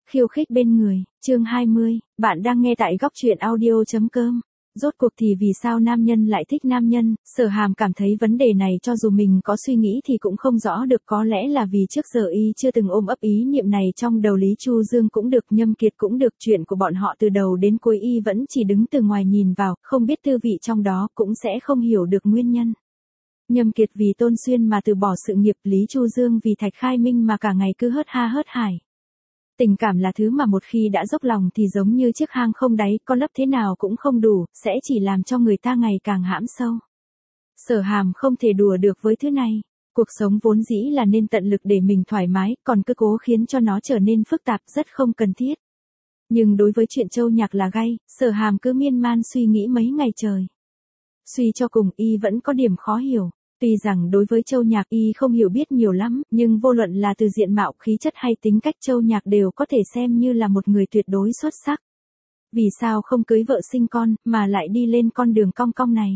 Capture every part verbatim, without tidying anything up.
Khiêu khích bên người, chương hai mươi, bạn đang nghe tại góc truyện audio.com. Rốt cuộc thì vì sao nam nhân lại thích nam nhân, Sở Hàm cảm thấy vấn đề này cho dù mình có suy nghĩ thì cũng không rõ được, có lẽ là vì trước giờ y chưa từng ôm ấp ý niệm này trong đầu. Lý Chu Dương cũng được, Nhâm Kiệt cũng được, chuyện của bọn họ từ đầu đến cuối y vẫn chỉ đứng từ ngoài nhìn vào, không biết tư vị trong đó, cũng sẽ không hiểu được nguyên nhân. Nhâm Kiệt vì Tôn Xuyên mà từ bỏ sự nghiệp, Lý Chu Dương vì Thạch Khai Minh mà cả ngày cứ hớt ha hớt hải. Tình cảm là thứ mà một khi đã dốc lòng thì giống như chiếc hang không đáy, có lấp thế nào cũng không đủ, sẽ chỉ làm cho người ta ngày càng hãm sâu. Sở Hàm không thể đùa được với thứ này. Cuộc sống vốn dĩ là nên tận lực để mình thoải mái, còn cứ cố khiến cho nó trở nên phức tạp rất không cần thiết. Nhưng đối với chuyện Châu Nhạc là gay, Sở Hàm cứ miên man suy nghĩ mấy ngày trời. Suy cho cùng y vẫn có điểm khó hiểu. Tuy rằng đối với Châu Nhạc y không hiểu biết nhiều lắm, nhưng vô luận là từ diện mạo, khí chất hay tính cách, Châu Nhạc đều có thể xem như là một người tuyệt đối xuất sắc. Vì sao không cưới vợ sinh con, mà lại đi lên con đường cong cong này?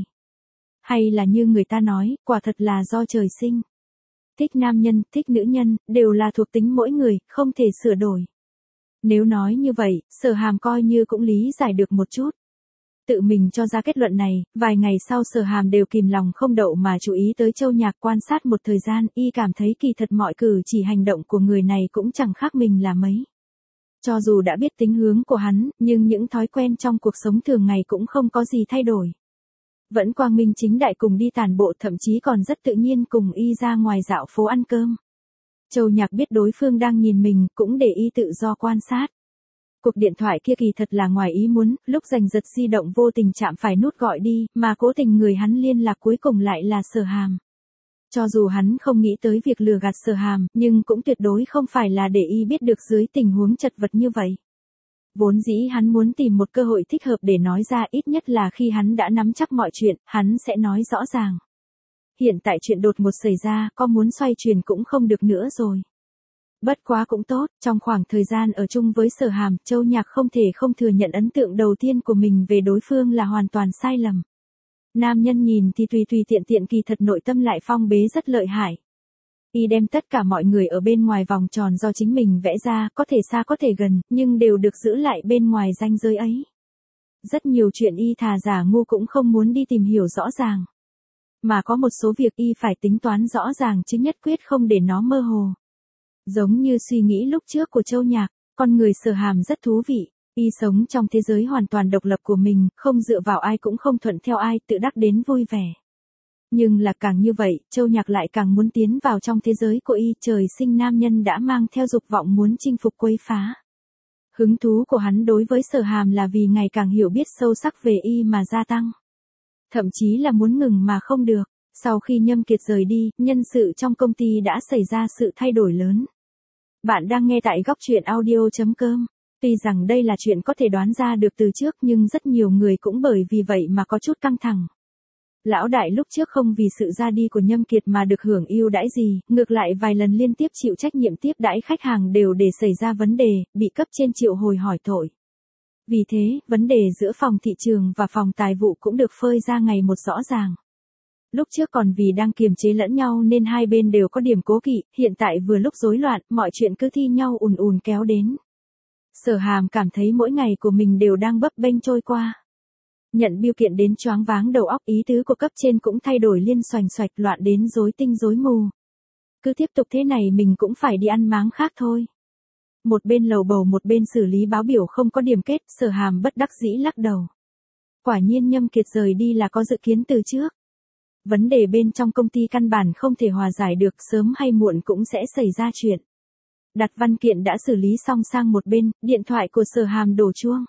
Hay là như người ta nói, quả thật là do trời sinh. Thích nam nhân, thích nữ nhân, đều là thuộc tính mỗi người, không thể sửa đổi. Nếu nói như vậy, Sở Hàm coi như cũng lý giải được một chút. Tự mình cho ra kết luận này, vài ngày sau Sở Hàm đều kìm lòng không đậu mà chú ý tới Châu Nhạc, quan sát một thời gian, y cảm thấy kỳ thật mọi cử chỉ hành động của người này cũng chẳng khác mình là mấy. Cho dù đã biết tính hướng của hắn, nhưng những thói quen trong cuộc sống thường ngày cũng không có gì thay đổi. Vẫn quang minh chính đại cùng đi tản bộ, thậm chí còn rất tự nhiên cùng y ra ngoài dạo phố ăn cơm. Châu Nhạc biết đối phương đang nhìn mình, cũng để y tự do quan sát. Cuộc điện thoại kia kỳ thật là ngoài ý muốn, lúc giành giật di động vô tình chạm phải nút gọi đi, mà cố tình người hắn liên lạc cuối cùng lại là Sở Hàm. Cho dù hắn không nghĩ tới việc lừa gạt Sở Hàm, nhưng cũng tuyệt đối không phải là để y biết được dưới tình huống chật vật như vậy. Vốn dĩ hắn muốn tìm một cơ hội thích hợp để nói ra, ít nhất là khi hắn đã nắm chắc mọi chuyện, hắn sẽ nói rõ ràng. Hiện tại chuyện đột ngột xảy ra, có muốn xoay chuyển cũng không được nữa rồi. Bất quá cũng tốt, trong khoảng thời gian ở chung với Sở Hàm, Châu Nhạc không thể không thừa nhận ấn tượng đầu tiên của mình về đối phương là hoàn toàn sai lầm. Nam nhân nhìn thì tùy tùy tiện tiện, kỳ thật nội tâm lại phong bế rất lợi hại. Y đem tất cả mọi người ở bên ngoài vòng tròn do chính mình vẽ ra, có thể xa có thể gần, nhưng đều được giữ lại bên ngoài ranh giới ấy. Rất nhiều chuyện y thà giả ngu cũng không muốn đi tìm hiểu rõ ràng. Mà có một số việc y phải tính toán rõ ràng chứ nhất quyết không để nó mơ hồ. Giống như suy nghĩ lúc trước của Châu Nhạc, con người Sở Hàm rất thú vị, y sống trong thế giới hoàn toàn độc lập của mình, không dựa vào ai cũng không thuận theo ai, tự đắc đến vui vẻ. Nhưng là càng như vậy, Châu Nhạc lại càng muốn tiến vào trong thế giới của y, trời sinh nam nhân đã mang theo dục vọng muốn chinh phục quấy phá. Hứng thú của hắn đối với Sở Hàm là vì ngày càng hiểu biết sâu sắc về y mà gia tăng. Thậm chí là muốn ngừng mà không được. Sau khi Nhâm Kiệt rời đi, nhân sự trong công ty đã xảy ra sự thay đổi lớn. Bạn đang nghe tại góc truyện audio.com. Tuy rằng đây là chuyện có thể đoán ra được từ trước, nhưng rất nhiều người cũng bởi vì vậy mà có chút căng thẳng. Lão đại lúc trước không vì sự ra đi của Nhâm Kiệt mà được hưởng ưu đãi gì, ngược lại vài lần liên tiếp chịu trách nhiệm tiếp đãi khách hàng đều để xảy ra vấn đề, bị cấp trên triệu hồi hỏi tội. Vì thế, vấn đề giữa phòng thị trường và phòng tài vụ cũng được phơi ra ngày một rõ ràng. Lúc trước còn vì đang kiềm chế lẫn nhau nên hai bên đều có điểm cố kỵ, hiện tại vừa lúc rối loạn, mọi chuyện cứ thi nhau ùn ùn kéo đến. Sở Hàm cảm thấy mỗi ngày của mình đều đang bấp bênh trôi qua. Nhận bill kiện đến choáng váng đầu óc, ý tứ của cấp trên cũng thay đổi liên xoành xoạch, loạn đến rối tinh rối mù. Cứ tiếp tục thế này mình cũng phải đi ăn máng khác thôi. Một bên lầu bầu một bên xử lý báo biểu không có điểm kết, Sở Hàm bất đắc dĩ lắc đầu. Quả nhiên Nhâm Kiệt rời đi là có dự kiến từ trước. Vấn đề bên trong công ty căn bản không thể hòa giải được, sớm hay muộn cũng sẽ xảy ra chuyện. Đặt văn kiện đã xử lý xong sang một bên, điện thoại của Sở Hàm đổ chuông.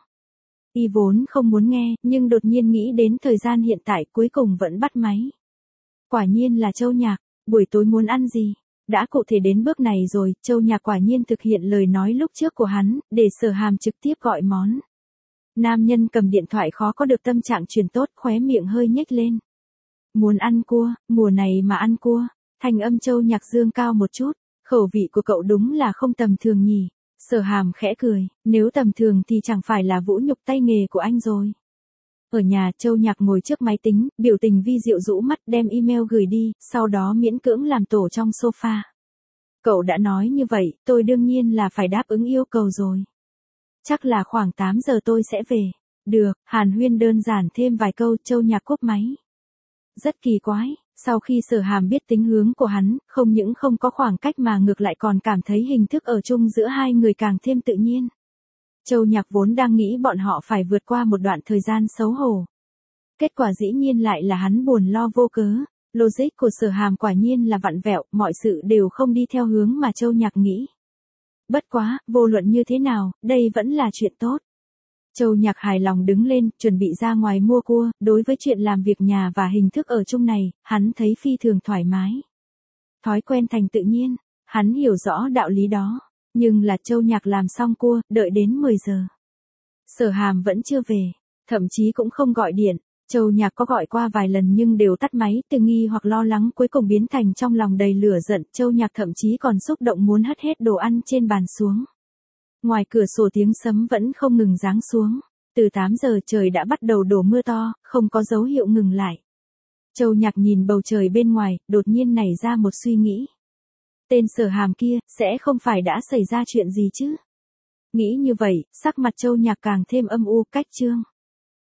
Y vốn không muốn nghe, nhưng đột nhiên nghĩ đến thời gian hiện tại, cuối cùng vẫn bắt máy. Quả nhiên là Châu Nhạc, buổi tối muốn ăn gì? Đã cụ thể đến bước này rồi, Châu Nhạc quả nhiên thực hiện lời nói lúc trước của hắn, để Sở Hàm trực tiếp gọi món. Nam nhân cầm điện thoại khó có được tâm trạng truyền tốt, khóe miệng hơi nhếch lên. Muốn ăn cua, mùa này mà ăn cua, thanh âm Châu Nhạc dương cao một chút, khẩu vị của cậu đúng là không tầm thường nhỉ. Sở Hàm khẽ cười, nếu tầm thường thì chẳng phải là vũ nhục tay nghề của anh rồi. Ở nhà, Châu Nhạc ngồi trước máy tính, biểu tình vi diệu rũ mắt, đem email gửi đi, sau đó miễn cưỡng làm tổ trong sofa. Cậu đã nói như vậy, tôi đương nhiên là phải đáp ứng yêu cầu rồi. Chắc là khoảng tám giờ tôi sẽ về. Được, Hàn Huyên đơn giản thêm vài câu, Châu Nhạc cúp máy. Rất kỳ quái, sau khi Sở Hàm biết tính hướng của hắn, không những không có khoảng cách mà ngược lại còn cảm thấy hình thức ở chung giữa hai người càng thêm tự nhiên. Châu Nhạc vốn đang nghĩ bọn họ phải vượt qua một đoạn thời gian xấu hổ. Kết quả dĩ nhiên lại là hắn buồn lo vô cớ. Logic của Sở Hàm quả nhiên là vặn vẹo, mọi sự đều không đi theo hướng mà Châu Nhạc nghĩ. Bất quá, vô luận như thế nào, đây vẫn là chuyện tốt. Châu Nhạc hài lòng đứng lên, chuẩn bị ra ngoài mua cua, đối với chuyện làm việc nhà và hình thức ở chung này, hắn thấy phi thường thoải mái. Thói quen thành tự nhiên, hắn hiểu rõ đạo lý đó, nhưng là Châu Nhạc làm xong cua, đợi đến mười giờ. Sở Hàm vẫn chưa về, thậm chí cũng không gọi điện. Châu Nhạc có gọi qua vài lần nhưng đều tắt máy, từ nghi hoặc lo lắng cuối cùng biến thành trong lòng đầy lửa giận, Châu Nhạc thậm chí còn xúc động muốn hất hết đồ ăn trên bàn xuống. Ngoài cửa sổ tiếng sấm vẫn không ngừng giáng xuống, từ tám giờ trời đã bắt đầu đổ mưa to, không có dấu hiệu ngừng lại. Châu Nhạc nhìn bầu trời bên ngoài, đột nhiên nảy ra một suy nghĩ. Tên Sở Hàm kia, sẽ không phải đã xảy ra chuyện gì chứ? Nghĩ như vậy, sắc mặt Châu Nhạc càng thêm âm u, cách chương.